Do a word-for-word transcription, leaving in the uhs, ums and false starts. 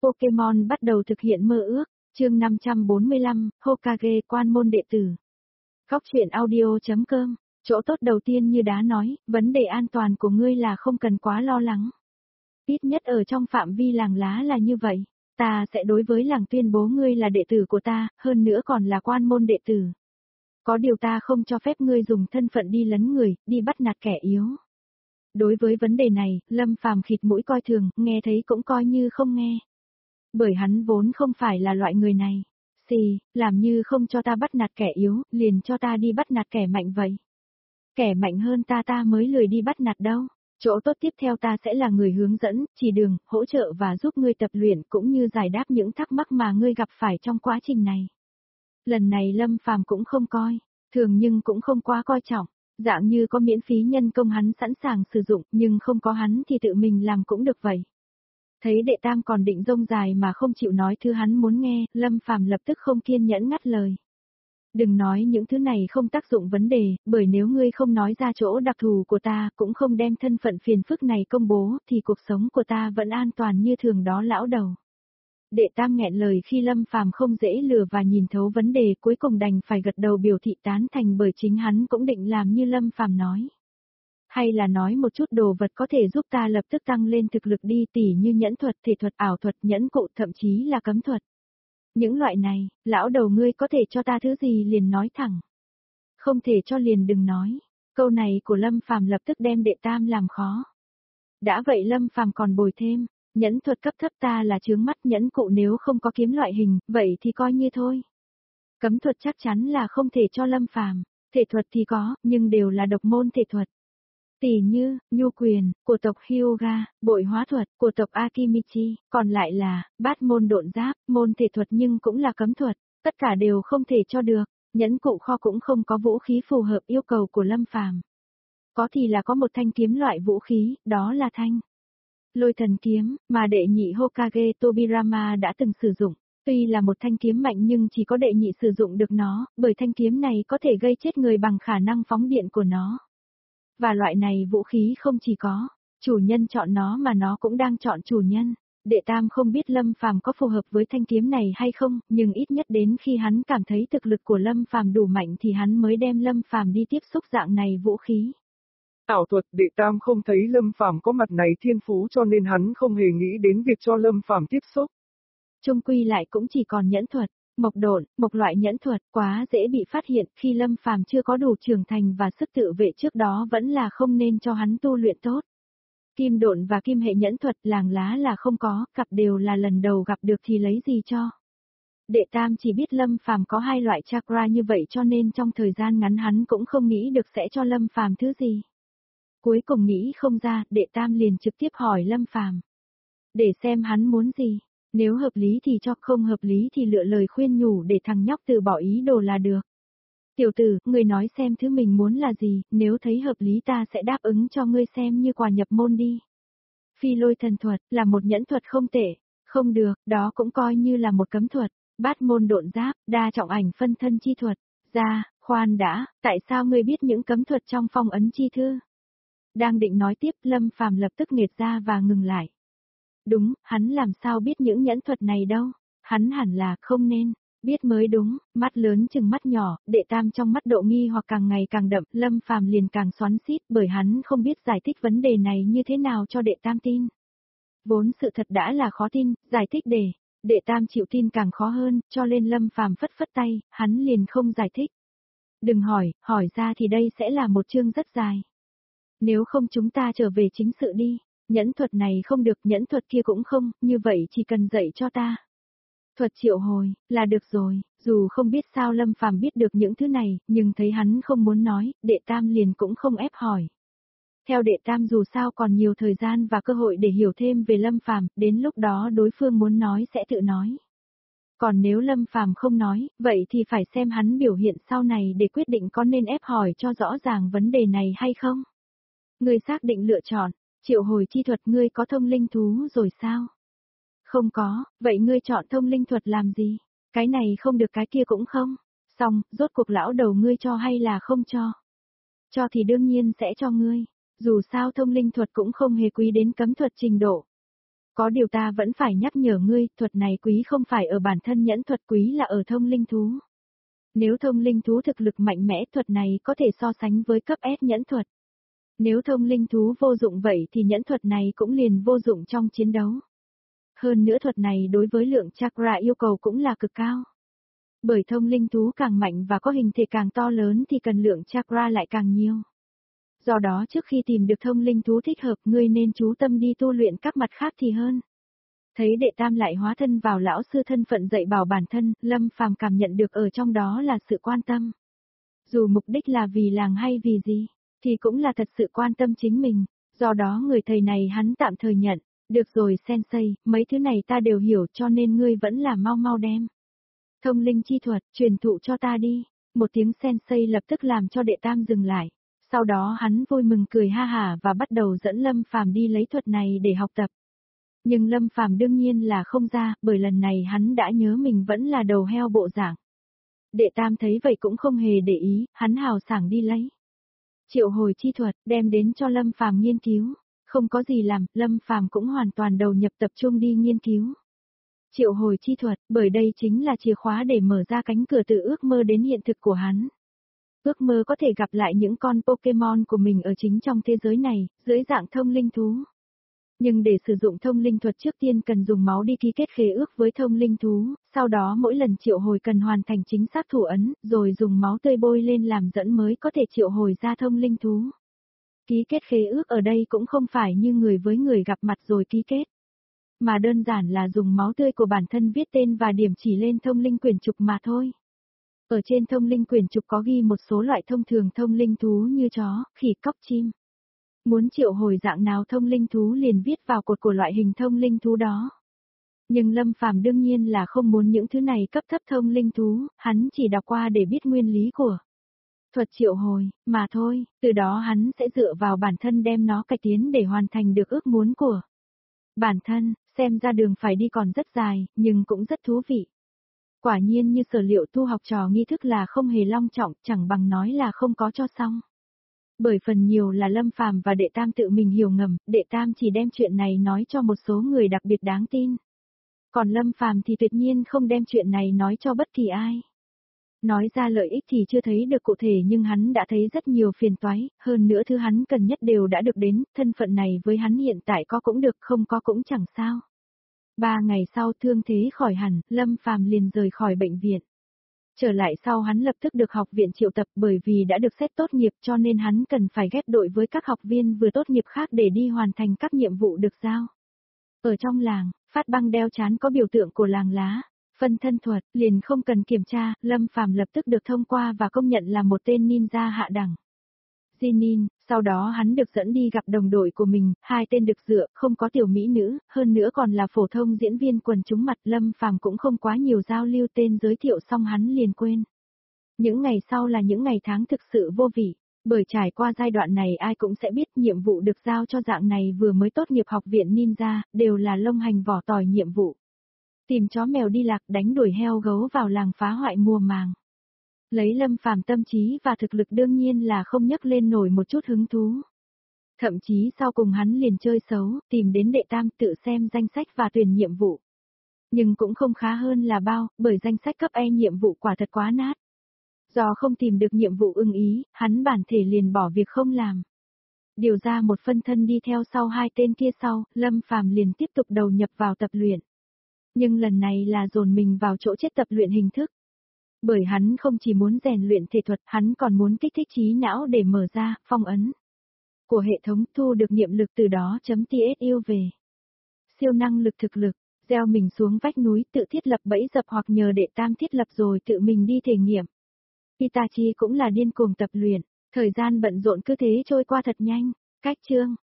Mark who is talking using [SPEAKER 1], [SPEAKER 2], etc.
[SPEAKER 1] Pokemon bắt đầu thực hiện mơ ước, chương năm trăm bốn mươi lăm, Hokage quan môn đệ tử. Góc truyện audio chấm com, chỗ tốt đầu tiên như đã nói, vấn đề an toàn của ngươi là không cần quá lo lắng. Ít nhất ở trong phạm vi làng lá là như vậy, ta sẽ đối với làng tuyên bố ngươi là đệ tử của ta, hơn nữa còn là quan môn đệ tử. Có điều ta không cho phép ngươi dùng thân phận đi lấn người, đi bắt nạt kẻ yếu. Đối với vấn đề này, Lâm Phàm khịt mũi coi thường, nghe thấy cũng coi như không nghe. Bởi hắn vốn không phải là loại người này. Xì, làm như không cho ta bắt nạt kẻ yếu, liền cho ta đi bắt nạt kẻ mạnh vậy. Kẻ mạnh hơn ta ta mới lười đi bắt nạt đâu. Chỗ tốt tiếp theo ta sẽ là người hướng dẫn, chỉ đường, hỗ trợ và giúp ngươi tập luyện cũng như giải đáp những thắc mắc mà ngươi gặp phải trong quá trình này. Lần này Lâm Phàm cũng không coi, thường nhưng cũng không quá coi trọng. Dạng như có miễn phí nhân công hắn sẵn sàng sử dụng, nhưng không có hắn thì tự mình làm cũng được vậy. Thấy đệ tam còn định rông dài mà không chịu nói thứ hắn muốn nghe, Lâm Phàm lập tức không kiên nhẫn ngắt lời. Đừng nói những thứ này không tác dụng vấn đề, bởi nếu ngươi không nói ra chỗ đặc thù của ta, cũng không đem thân phận phiền phức này công bố, thì cuộc sống của ta vẫn an toàn như thường đó lão đầu. Đệ tam nghẹn lời khi Lâm Phàm không dễ lừa và nhìn thấu vấn đề, cuối cùng đành phải gật đầu biểu thị tán thành, bởi chính hắn cũng định làm như Lâm Phàm nói. Hay là nói một chút đồ vật có thể giúp ta lập tức tăng lên thực lực đi, tỉ như nhẫn thuật, thể thuật, ảo thuật, nhẫn cụ, thậm chí là cấm thuật. Những loại này, lão đầu ngươi có thể cho ta thứ gì liền nói thẳng. Không thể cho liền đừng nói. Câu này của Lâm Phàm lập tức đem đệ tam làm khó. Đã vậy Lâm Phàm còn bồi thêm, nhẫn thuật cấp thấp ta là chướng mắt, nhẫn cụ nếu không có kiếm loại hình, vậy thì coi như thôi. Cấm thuật chắc chắn là không thể cho Lâm Phàm, thể thuật thì có, nhưng đều là độc môn thể thuật. Tỷ như, nhu quyền, của tộc Hyuga, bội hóa thuật, của tộc Akimichi, còn lại là, bát môn độn giáp, môn thể thuật nhưng cũng là cấm thuật, tất cả đều không thể cho được, nhẫn cụ kho cũng không có vũ khí phù hợp yêu cầu của Lâm Phàm. Có thì là có một thanh kiếm loại vũ khí, đó là thanh Lôi Thần Kiếm, mà đệ nhị Hokage Tobirama đã từng sử dụng. Tuy là một thanh kiếm mạnh nhưng chỉ có đệ nhị sử dụng được nó, bởi thanh kiếm này có thể gây chết người bằng khả năng phóng điện của nó. Và loại này vũ khí không chỉ có chủ nhân chọn nó mà nó cũng đang chọn chủ nhân. Đệ tam không biết Lâm Phàm có phù hợp với thanh kiếm này hay không, nhưng ít nhất đến khi hắn cảm thấy thực lực của Lâm Phàm đủ mạnh thì hắn mới đem Lâm Phàm đi tiếp xúc dạng này vũ khí.
[SPEAKER 2] Ảo thuật, đệ tam không thấy Lâm Phàm có mặt này thiên phú cho nên hắn không hề nghĩ đến việc cho Lâm Phàm tiếp xúc.
[SPEAKER 1] Chung quy lại cũng chỉ còn nhẫn thuật, mộc độn, mộc loại nhẫn thuật quá dễ bị phát hiện, khi Lâm Phàm chưa có đủ trưởng thành và sức tự vệ trước đó vẫn là không nên cho hắn tu luyện tốt. Kim độn và kim hệ nhẫn thuật làng lá là không có, cặp đều là lần đầu gặp được thì lấy gì cho. Đệ tam chỉ biết Lâm Phàm có hai loại chakra như vậy cho nên trong thời gian ngắn hắn cũng không nghĩ được sẽ cho Lâm Phàm thứ gì. Cuối cùng nghĩ không ra, đệ tam liền trực tiếp hỏi Lâm Phàm. Để xem hắn muốn gì. Nếu hợp lý thì cho, không hợp lý thì lựa lời khuyên nhủ để thằng nhóc từ bỏ ý đồ là được. Tiểu tử, ngươi nói xem thứ mình muốn là gì, nếu thấy hợp lý ta sẽ đáp ứng cho ngươi xem như quà nhập môn đi. Phi lôi thần thuật, là một nhẫn thuật không tệ, không được, đó cũng coi như là một cấm thuật. Bát môn độn giáp, đa trọng ảnh phân thân chi thuật. Ra, khoan đã, tại sao ngươi biết những cấm thuật trong phong ấn chi thư? Đang định nói tiếp, Lâm Phàm lập tức nghệt ra và ngừng lại. Đúng, hắn làm sao biết những nhẫn thuật này đâu, hắn hẳn là không nên, biết mới đúng, mắt lớn chừng mắt nhỏ, đệ tam trong mắt độ nghi hoặc càng ngày càng đậm, Lâm Phàm liền càng xoắn xít bởi hắn không biết giải thích vấn đề này như thế nào cho đệ tam tin. Vốn sự thật đã là khó tin, giải thích để, đệ tam chịu tin càng khó hơn, cho nên Lâm Phàm phất phất tay, hắn liền không giải thích. Đừng hỏi, hỏi ra thì đây sẽ là một chương rất dài. Nếu không chúng ta trở về chính sự đi. Nhẫn thuật này không được, nhẫn thuật kia cũng không, như vậy chỉ cần dạy cho ta. Thuật triệu hồi, là được rồi, dù không biết sao Lâm Phàm biết được những thứ này, nhưng thấy hắn không muốn nói, đệ tam liền cũng không ép hỏi. Theo đệ tam dù sao còn nhiều thời gian và cơ hội để hiểu thêm về Lâm Phàm, đến lúc đó đối phương muốn nói sẽ tự nói. Còn nếu Lâm Phàm không nói, vậy thì phải xem hắn biểu hiện sau này để quyết định có nên ép hỏi cho rõ ràng vấn đề này hay không. Người xác định lựa chọn. Triệu hồi chi thuật ngươi có thông linh thú rồi sao? Không có, vậy ngươi chọn thông linh thuật làm gì? Cái này không được cái kia cũng không. Xong, rốt cuộc lão đầu ngươi cho hay là không cho? Cho thì đương nhiên sẽ cho ngươi. Dù sao thông linh thuật cũng không hề quý đến cấm thuật trình độ. Có điều ta vẫn phải nhắc nhở ngươi, thuật này quý không phải ở bản thân nhẫn thuật, quý là ở thông linh thú. Nếu thông linh thú thực lực mạnh mẽ, thuật này có thể so sánh với cấp S nhẫn thuật. Nếu thông linh thú vô dụng vậy thì nhẫn thuật này cũng liền vô dụng trong chiến đấu. Hơn nữa thuật này đối với lượng chakra yêu cầu cũng là cực cao. Bởi thông linh thú càng mạnh và có hình thể càng to lớn thì cần lượng chakra lại càng nhiều. Do đó trước khi tìm được thông linh thú thích hợp, ngươi nên chú tâm đi tu luyện các mặt khác thì hơn. Thấy đệ tam lại hóa thân vào lão sư thân phận dạy bảo bản thân, Lâm Phàm cảm nhận được ở trong đó là sự quan tâm. Dù mục đích là vì làng hay vì gì, thì cũng là thật sự quan tâm chính mình, do đó người thầy này hắn tạm thời nhận, được rồi sensei, mấy thứ này ta đều hiểu cho nên ngươi vẫn là mau mau đem. Thông linh chi thuật, truyền thụ cho ta đi, một tiếng sensei lập tức làm cho đệ tam dừng lại, sau đó hắn vui mừng cười ha hả và bắt đầu dẫn Lâm Phàm đi lấy thuật này để học tập. Nhưng Lâm Phàm đương nhiên là không ra, bởi lần này hắn đã nhớ mình vẫn là đầu heo bộ dạng. Đệ tam thấy vậy cũng không hề để ý, hắn hào sảng đi lấy. Triệu hồi chi thuật, đem đến cho Lâm Phàm nghiên cứu, không có gì làm, Lâm Phàm cũng hoàn toàn đầu nhập tập trung đi nghiên cứu. Triệu hồi chi thuật, bởi đây chính là chìa khóa để mở ra cánh cửa từ ước mơ đến hiện thực của hắn. Ước mơ có thể gặp lại những con Pokemon của mình ở chính trong thế giới này, dưới dạng thông linh thú. Nhưng để sử dụng thông linh thuật trước tiên cần dùng máu đi ký kết khế ước với thông linh thú, sau đó mỗi lần triệu hồi cần hoàn thành chính xác thủ ấn, rồi dùng máu tươi bôi lên làm dẫn mới có thể triệu hồi ra thông linh thú. Ký kết khế ước ở đây cũng không phải như người với người gặp mặt rồi ký kết, mà đơn giản là dùng máu tươi của bản thân viết tên và điểm chỉ lên thông linh quyển trục mà thôi. Ở trên thông linh quyển trục có ghi một số loại thông thường thông linh thú như chó, khỉ, cóc, chim. Muốn triệu hồi dạng nào thông linh thú liền viết vào cột của loại hình thông linh thú đó. Nhưng Lâm Phàm đương nhiên là không muốn những thứ này cấp thấp thông linh thú, hắn chỉ đọc qua để biết nguyên lý của thuật triệu hồi, mà thôi, từ đó hắn sẽ dựa vào bản thân đem nó cải tiến để hoàn thành được ước muốn của bản thân, xem ra đường phải đi còn rất dài, nhưng cũng rất thú vị. Quả nhiên như sở liệu tu học trò nghi thức là không hề long trọng, chẳng bằng nói là không có cho xong. Bởi phần nhiều là Lâm Phàm và đệ tam tự mình hiểu ngầm, đệ tam chỉ đem chuyện này nói cho một số người đặc biệt đáng tin. Còn Lâm Phàm thì tuyệt nhiên không đem chuyện này nói cho bất kỳ ai. Nói ra lợi ích thì chưa thấy được cụ thể nhưng hắn đã thấy rất nhiều phiền toái, hơn nữa thứ hắn cần nhất đều đã được đến, thân phận này với hắn hiện tại có cũng được không có cũng chẳng sao. Ba ngày sau thương thế khỏi hẳn, Lâm Phàm liền rời khỏi bệnh viện. Trở lại sau hắn lập tức được học viện triệu tập bởi vì đã được xét tốt nghiệp cho nên hắn cần phải ghép đội với các học viên vừa tốt nghiệp khác để đi hoàn thành các nhiệm vụ được giao. Ở trong làng, phát băng đeo chán có biểu tượng của làng lá, phân thân thuật, liền không cần kiểm tra, Lâm Phàm lập tức được thông qua và công nhận là một tên ninja hạ đẳng. Jinin, sau đó hắn được dẫn đi gặp đồng đội của mình, hai tên được dựa, không có tiểu mỹ nữ, hơn nữa còn là phổ thông diễn viên quần chúng mặt, Lâm Phàm cũng không quá nhiều giao lưu, tên giới thiệu xong hắn liền quên. Những ngày sau là những ngày tháng thực sự vô vị, bởi trải qua giai đoạn này ai cũng sẽ biết nhiệm vụ được giao cho dạng này vừa mới tốt nghiệp học viện ninja, đều là lông hành vỏ tỏi nhiệm vụ. Tìm chó mèo đi lạc, đánh đuổi heo gấu vào làng phá hoại mùa màng. Lấy Lâm Phàm tâm trí và thực lực đương nhiên là không nhấc lên nổi một chút hứng thú. Thậm chí sau cùng hắn liền chơi xấu, tìm đến đệ tam tự xem danh sách và tuyển nhiệm vụ. Nhưng cũng không khá hơn là bao, bởi danh sách cấp E nhiệm vụ quả thật quá nát. Do không tìm được nhiệm vụ ưng ý, hắn bản thể liền bỏ việc không làm. Điều ra một phân thân đi theo sau hai tên kia sau, Lâm Phàm liền tiếp tục đầu nhập vào tập luyện. Nhưng lần này là dồn mình vào chỗ chết tập luyện hình thức. Bởi hắn không chỉ muốn rèn luyện thể thuật, hắn còn muốn kích thích trí não để mở ra, phong ấn của hệ thống, thu được niệm lực từ đó chấm tsu về. Siêu năng lực thực lực, gieo mình xuống vách núi, tự thiết lập bẫy dập hoặc nhờ đệ tam thiết lập rồi tự mình đi thể nghiệm. Itachi cũng là điên cuồng tập luyện, thời gian bận rộn cứ thế trôi qua thật nhanh, cách chương.